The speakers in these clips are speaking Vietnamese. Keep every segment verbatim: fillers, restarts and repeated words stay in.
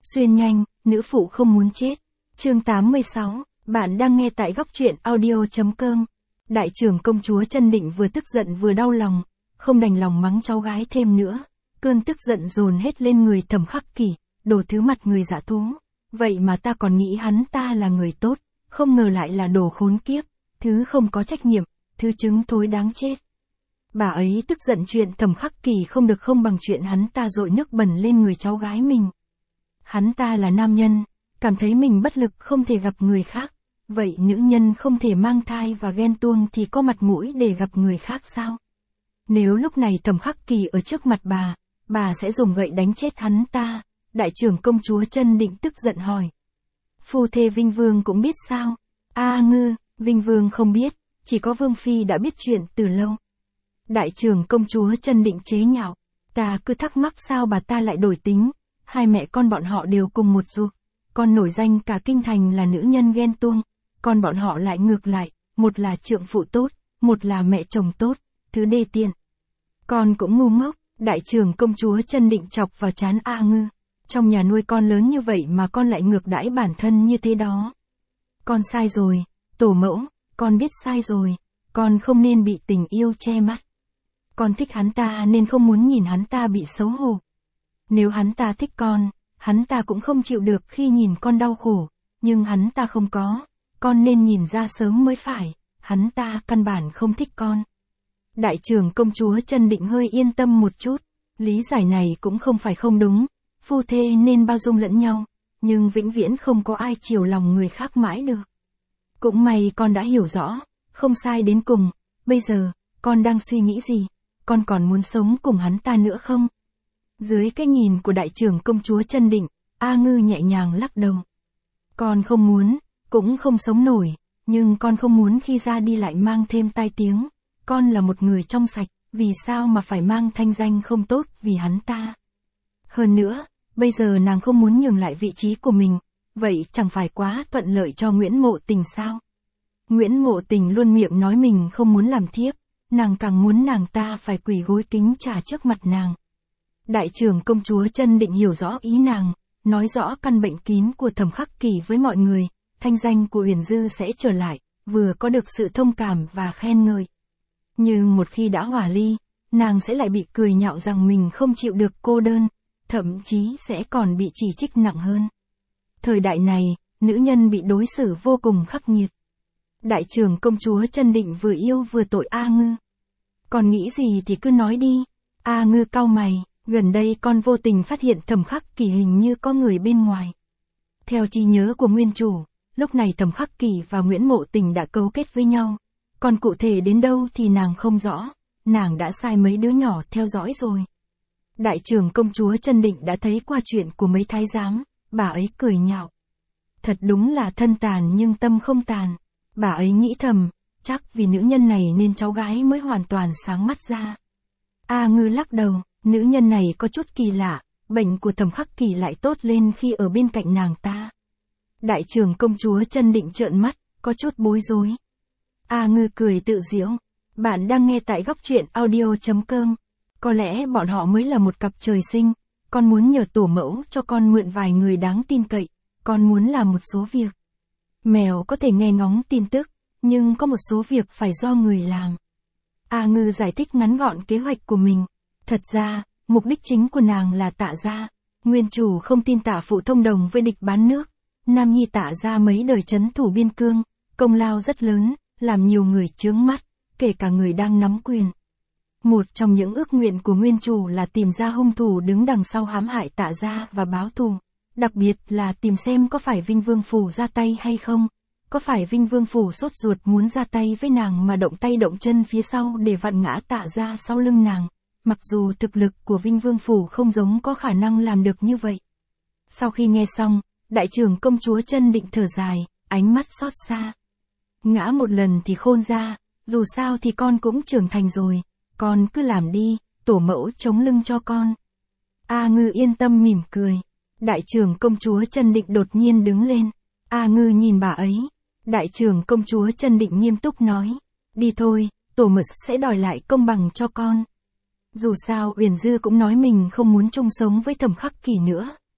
Xuyên nhanh, nữ phụ không muốn chết. Chương tám mươi sáu, bạn đang nghe tại góc truyện audio.com. Đại trưởng công chúa Chân Định vừa tức giận vừa đau lòng, không đành lòng mắng cháu gái thêm nữa. Cơn tức giận dồn hết lên người Thẩm Khắc Kỷ, đồ thứ mặt người dạ thú. Vậy mà ta còn nghĩ hắn ta là người tốt, không ngờ lại là đồ khốn kiếp, thứ không có trách nhiệm, thứ trứng thối đáng chết. Bà ấy tức giận chuyện Thẩm Khắc Kỷ không được không bằng chuyện hắn ta dội nước bẩn lên người cháu gái mình. Hắn ta là nam nhân, cảm thấy mình bất lực không thể gặp người khác. Vậy nữ nhân không thể mang thai và ghen tuông thì có mặt mũi để gặp người khác sao? Nếu lúc này Thẩm Khắc Kỷ ở trước mặt bà, bà sẽ dùng gậy đánh chết hắn ta. Đại trưởng công chúa Chân Định tức giận hỏi. Phu thê Vinh Vương cũng biết sao? A ngư, Vinh Vương không biết, chỉ có Vương Phi đã biết chuyện từ lâu. Đại trưởng công chúa Chân Định chế nhạo. Ta cứ thắc mắc sao bà ta lại đổi tính. Hai mẹ con bọn họ đều cùng một ruột. Con nổi danh cả kinh thành là nữ nhân ghen tuông. Còn bọn họ lại ngược lại, một là trượng phụ tốt, một là mẹ chồng tốt, thứ đê tiện. Con cũng ngu ngốc, đại trưởng công chúa Chân Định chọc vào trán A ngư. Trong nhà nuôi con lớn như vậy mà con lại ngược đãi bản thân như thế đó. Con sai rồi, tổ mẫu, con biết sai rồi, con không nên bị tình yêu che mắt. Con thích hắn ta nên không muốn nhìn hắn ta bị xấu hổ. Nếu hắn ta thích con, hắn ta cũng không chịu được khi nhìn con đau khổ, nhưng hắn ta không có, con nên nhìn ra sớm mới phải, hắn ta căn bản không thích con. Đại trưởng công chúa Chân Định hơi yên tâm một chút, lý giải này cũng không phải không đúng, phu thê nên bao dung lẫn nhau, nhưng vĩnh viễn không có ai chiều lòng người khác mãi được. Cũng may con đã hiểu rõ, không sai đến cùng, bây giờ, con đang suy nghĩ gì, con còn muốn sống cùng hắn ta nữa không? Dưới cái nhìn của đại trưởng công chúa Chân Định, A ngư nhẹ nhàng lắc đầu. Con không muốn, cũng không sống nổi, nhưng con không muốn khi ra đi lại mang thêm tai tiếng. Con là một người trong sạch, vì sao mà phải mang thanh danh không tốt vì hắn ta? Hơn nữa, bây giờ nàng không muốn nhường lại vị trí của mình, vậy chẳng phải quá thuận lợi cho Nguyễn Mộ Tình sao? Nguyễn Mộ Tình luôn miệng nói mình không muốn làm thiếp, nàng càng muốn nàng ta phải quỳ gối kính trả trước mặt nàng. Đại trưởng công chúa Chân Định hiểu rõ ý nàng, nói rõ căn bệnh kín của Thẩm Khắc Kỷ với mọi người, thanh danh của Uyển Dư sẽ trở lại, vừa có được sự thông cảm và khen ngợi. Nhưng một khi đã hòa ly, nàng sẽ lại bị cười nhạo rằng mình không chịu được cô đơn, thậm chí sẽ còn bị chỉ trích nặng hơn. Thời đại này, nữ nhân bị đối xử vô cùng khắc nghiệt. Đại trưởng công chúa Chân Định vừa yêu vừa tội A ngư. Còn nghĩ gì thì cứ nói đi. A ngư cau mày, gần đây con vô tình phát hiện Thẩm Khắc Kỷ hình như có người bên ngoài. Theo trí nhớ của nguyên chủ, lúc này Thẩm Khắc Kỷ và Nguyễn Mộ Tình đã cấu kết với nhau. Còn cụ thể đến đâu thì nàng không rõ, nàng đã sai mấy đứa nhỏ theo dõi rồi. Đại trưởng công chúa Chân Định đã thấy qua chuyện của mấy thái giám, bà ấy cười nhạo. Thật đúng là thân tàn nhưng tâm không tàn. Bà ấy nghĩ thầm, chắc vì nữ nhân này nên cháu gái mới hoàn toàn sáng mắt ra. A ngư lắc đầu, nữ nhân này có chút kỳ lạ, bệnh của Thẩm Khắc Kỷ lại tốt lên khi ở bên cạnh nàng ta. Đại trưởng công chúa Chân Định trợn mắt, có chút bối rối. A ngư cười tự giễu. Bạn đang nghe tại góc truyện audio.com. Có lẽ bọn họ mới là một cặp trời sinh. Con muốn nhờ tổ mẫu cho con mượn vài người đáng tin cậy. Con muốn làm một số việc. Mèo có thể nghe ngóng tin tức, nhưng có một số việc phải do người làm. A ngư giải thích ngắn gọn kế hoạch của mình. Thật ra, mục đích chính của nàng là Tạ gia. Nguyên chủ không tin Tạ phụ thông đồng với địch bán nước. Nam nhi Tạ gia mấy đời trấn thủ biên cương, công lao rất lớn, làm nhiều người chướng mắt, kể cả người đang nắm quyền. Một trong những ước nguyện của nguyên chủ là tìm ra hung thủ đứng đằng sau hãm hại Tạ gia và báo thù. Đặc biệt là tìm xem có phải Vinh Vương Phủ ra tay hay không. Có phải Vinh Vương Phủ sốt ruột muốn ra tay với nàng mà động tay động chân phía sau để vặn ngã Tạ gia sau lưng nàng. Mặc dù thực lực của Vinh Vương Phủ không giống có khả năng làm được như vậy. Sau khi nghe xong, đại trưởng công chúa Chân Định thở dài, ánh mắt xót xa. Ngã một lần thì khôn ra, dù sao thì con cũng trưởng thành rồi, con cứ làm đi, tổ mẫu chống lưng cho con. A ngư yên tâm mỉm cười. Đại trưởng công chúa Chân Định đột nhiên đứng lên. A ngư nhìn bà ấy. Đại trưởng công chúa Chân Định nghiêm túc nói. Đi thôi, tổ mẫu sẽ đòi lại công bằng cho con. Dù sao Uyển Dư cũng nói mình không muốn chung sống với Thẩm Khắc Kỷ nữa.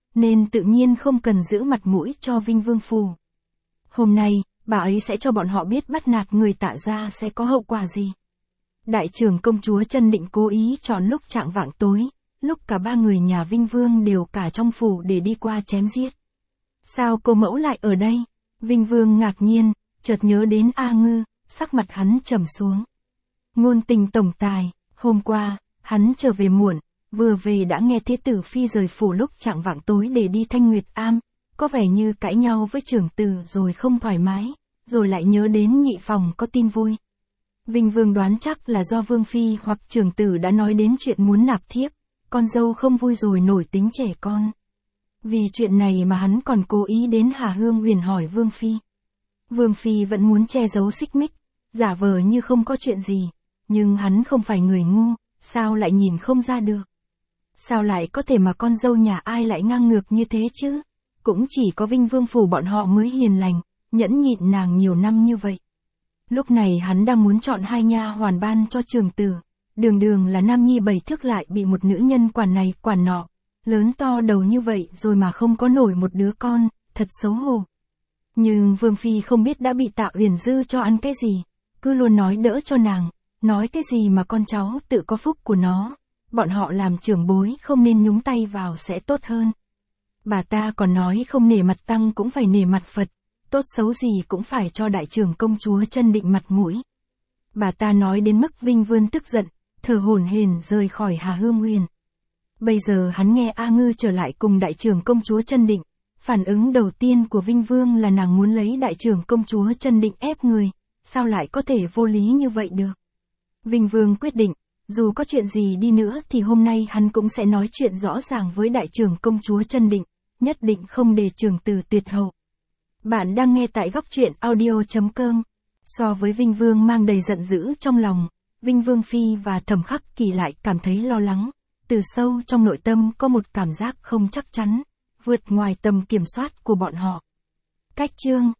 nên tự nhiên không cần giữ mặt mũi cho Vinh Vương Phủ. Hôm nay, bà ấy sẽ cho bọn họ biết bắt nạt người Tạ gia sẽ có hậu quả gì. Đại trưởng công chúa Chân Định cố ý chọn lúc chạng vạng tối, lúc cả ba người nhà Vinh Vương đều cả trong phủ để đi qua chém giết. Sao cô mẫu lại ở đây? Vinh Vương ngạc nhiên, chợt nhớ đến A Ngư, sắc mặt hắn trầm xuống. Ngôn Tình tổng tài, hôm qua, hắn trở về muộn, vừa về đã nghe Thế tử phi rời phủ lúc chạng vạng tối để đi Thanh Nguyệt Am, có vẻ như cãi nhau với trưởng tử rồi không thoải mái, rồi lại nhớ đến nhị phòng có tin vui. Vinh Vương đoán chắc là do Vương phi hoặc trưởng tử đã nói đến chuyện muốn nạp thiếp, con dâu không vui rồi nổi tính trẻ con. Vì chuyện này mà hắn còn cố ý đến Hà Hương Huyền hỏi Vương phi. Vương phi vẫn muốn che giấu xích mích, giả vờ như không có chuyện gì, nhưng hắn không phải người ngu, sao lại nhìn không ra được. Sao lại có thể mà con dâu nhà ai lại ngang ngược như thế chứ? Cũng chỉ có Vinh Vương Phủ bọn họ mới hiền lành, nhẫn nhịn nàng nhiều năm như vậy. Lúc này hắn đang muốn chọn hai nha hoàn ban cho trường tử, đường đường là nam nhi bảy thước lại bị một nữ nhân quản này quản nọ, lớn to đầu như vậy rồi mà không có nổi một đứa con, thật xấu hổ. Nhưng Vương phi không biết đã bị Tạ Uyển Dư cho ăn cái gì, cứ luôn nói đỡ cho nàng, nói cái gì mà con cháu tự có phúc của nó, bọn họ làm trưởng bối không nên nhúng tay vào sẽ tốt hơn. Bà ta còn nói không nể mặt tăng cũng phải nể mặt Phật, tốt xấu gì cũng phải cho đại trưởng công chúa Chân Định mặt mũi. Bà ta nói đến mức Vinh Vương tức giận, thở hổn hển rời khỏi Hà Hương Huyền. Bây giờ hắn nghe A Ngư trở lại cùng đại trưởng công chúa Chân Định, phản ứng đầu tiên của Vinh Vương là nàng muốn lấy đại trưởng công chúa Chân Định ép người, sao lại có thể vô lý như vậy được. Vinh Vương quyết định, dù có chuyện gì đi nữa thì hôm nay hắn cũng sẽ nói chuyện rõ ràng với đại trưởng công chúa Chân Định, nhất định không để trưởng tử tuyệt hậu. Bạn đang nghe tại góc truyện audio chấm com. So với Vinh Vương mang đầy giận dữ trong lòng, Vinh Vương Phi và Thẩm Khắc Kỳ lại cảm thấy lo lắng, từ sâu trong nội tâm có một cảm giác không chắc chắn, vượt ngoài tầm kiểm soát của bọn họ. Cách chương